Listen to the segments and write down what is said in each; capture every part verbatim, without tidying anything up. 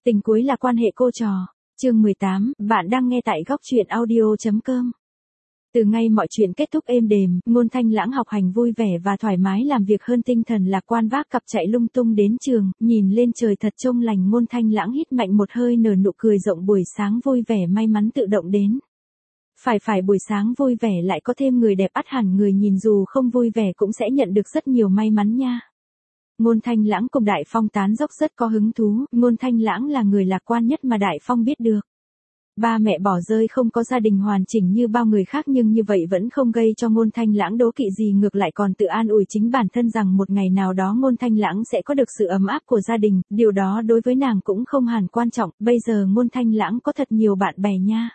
Tình cuối là quan hệ cô trò. Chương mười tám, bạn đang nghe tại góc truyện audio chấm com. Từ ngay mọi chuyện kết thúc êm đềm, Ngôn Thanh Lãng học hành vui vẻ và thoải mái làm việc hơn, tinh thần lạc quan vác cặp chạy lung tung đến trường, nhìn lên trời thật trông lành. Ngôn Thanh Lãng hít mạnh một hơi, nở nụ cười rộng, buổi sáng vui vẻ may mắn tự động đến. Phải phải buổi sáng vui vẻ lại có thêm người đẹp, ắt hẳn người nhìn dù không vui vẻ cũng sẽ nhận được rất nhiều may mắn nha. Ngôn Thanh Lãng cùng Đại Phong tán dốc rất có hứng thú. Ngôn Thanh Lãng là người lạc quan nhất mà Đại Phong biết được. Ba mẹ bỏ rơi, không có gia đình hoàn chỉnh như bao người khác, nhưng như vậy vẫn không gây cho Ngôn Thanh Lãng đố kỵ gì, ngược lại còn tự an ủi chính bản thân rằng một ngày nào đó Ngôn Thanh Lãng sẽ có được sự ấm áp của gia đình, điều đó đối với nàng cũng không hẳn quan trọng, bây giờ Ngôn Thanh Lãng có thật nhiều bạn bè nha.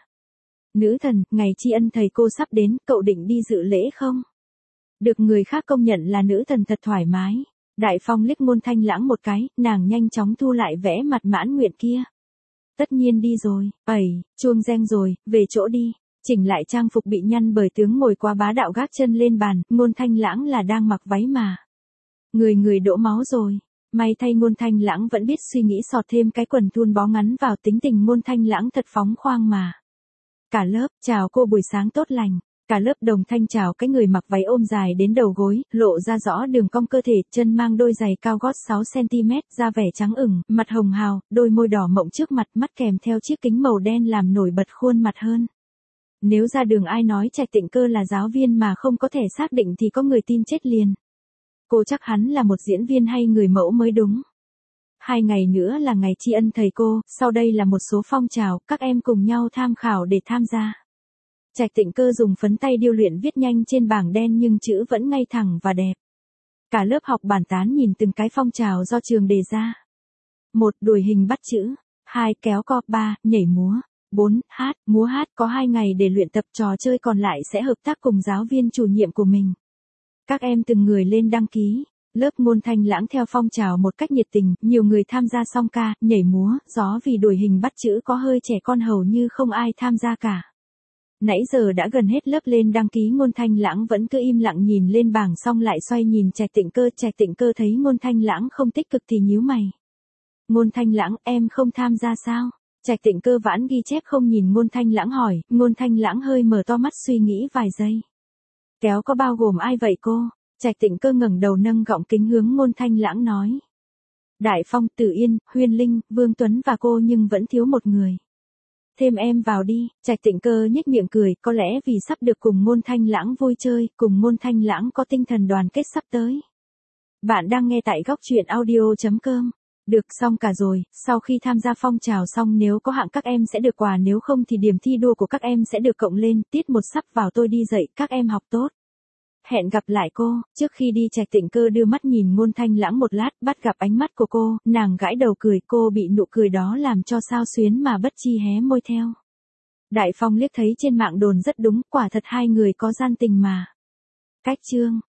Nữ thần, ngày tri ân thầy cô sắp đến, cậu định đi dự lễ không? Được người khác công nhận là nữ thần thật thoải mái. Đại Phong liếc Ngôn Thanh Lãng một cái, nàng nhanh chóng thu lại vẻ mặt mãn nguyện kia. Tất nhiên đi rồi, ẩy, chuông reng rồi, về chỗ đi. Chỉnh lại trang phục bị nhăn bởi tướng ngồi quá bá đạo, gác chân lên bàn. Ngôn Thanh Lãng là đang mặc váy mà. Người người đổ máu rồi. May thay Ngôn Thanh Lãng vẫn biết suy nghĩ, sọt thêm cái quần thun bó ngắn vào, tính tình Ngôn Thanh Lãng thật phóng khoang mà. Cả lớp, chào cô, buổi sáng tốt lành. Cả lớp đồng thanh chào cái người mặc váy ôm dài đến đầu gối, lộ ra rõ đường cong cơ thể, chân mang đôi giày cao gót sáu xăng ti mét, da vẻ trắng ửng, mặt hồng hào, đôi môi đỏ mọng trước mặt, mắt kèm theo chiếc kính màu đen làm nổi bật khuôn mặt hơn. Nếu ra đường ai nói Trạch Tịnh Cơ là giáo viên mà không có thể xác định thì có người tin chết liền. Cô chắc hắn là một diễn viên hay người mẫu mới đúng. Hai ngày nữa là ngày tri ân thầy cô, sau đây là một số phong trào, các em cùng nhau tham khảo để tham gia. Trạch Tịnh Cơ dùng phấn tay điêu luyện viết nhanh trên bảng đen nhưng chữ vẫn ngay thẳng và đẹp. Cả lớp học bàn tán nhìn từng cái phong trào do trường đề ra. một. Đuổi hình bắt chữ. hai. Kéo co. ba. Nhảy múa. bốn. Hát. Múa hát. Có hai ngày để luyện tập, trò chơi còn lại sẽ hợp tác cùng giáo viên chủ nhiệm của mình. Các em từng người lên đăng ký. Lớp Ngôn Thanh Lãng theo phong trào một cách nhiệt tình, nhiều người tham gia song ca, nhảy múa, gió, vì đuổi hình bắt chữ có hơi trẻ con hầu như không ai tham gia cả. Nãy giờ đã gần hết lớp lên đăng ký, Ngôn Thanh Lãng vẫn cứ im lặng nhìn lên bảng, xong lại xoay nhìn Trạch Tịnh Cơ. Trạch Tịnh Cơ thấy Ngôn Thanh Lãng không tích cực thì nhíu mày. Ngôn Thanh Lãng, em không tham gia sao? Trạch Tịnh Cơ vãn ghi chép không nhìn Ngôn Thanh Lãng hỏi. Ngôn Thanh Lãng hơi mở to mắt suy nghĩ vài giây. Kéo có bao gồm ai vậy cô? Trạch Tịnh Cơ ngẩng đầu nâng gọng kính hướng Ngôn Thanh Lãng nói. Đại Phong, Tử Yên, Huyên Linh, Vương Tuấn và cô, nhưng vẫn thiếu một người. Thêm em vào đi. Trạch Tịnh Cơ nhếch miệng cười, có lẽ vì sắp được cùng Ngôn Thanh Lãng vui chơi, cùng Ngôn Thanh Lãng có tinh thần đoàn kết sắp tới. Bạn đang nghe tại góc truyện audio chấm com. Được, xong cả rồi, sau khi tham gia phong trào xong nếu có hạng các em sẽ được quà, nếu không thì điểm thi đua của các em sẽ được cộng lên. Tiết một sắp vào, tôi đi dậy, các em học tốt. Hẹn gặp lại cô. Trước khi đi, Trạch Tịnh Cơ đưa mắt nhìn Ngôn Thanh Lãng một lát, bắt gặp ánh mắt của cô, nàng gãi đầu cười, cô bị nụ cười đó làm cho xao xuyến mà bất chi hé môi theo. Đại Phong liếc thấy trên mạng đồn rất đúng, quả thật hai người có gian tình mà. Cách chương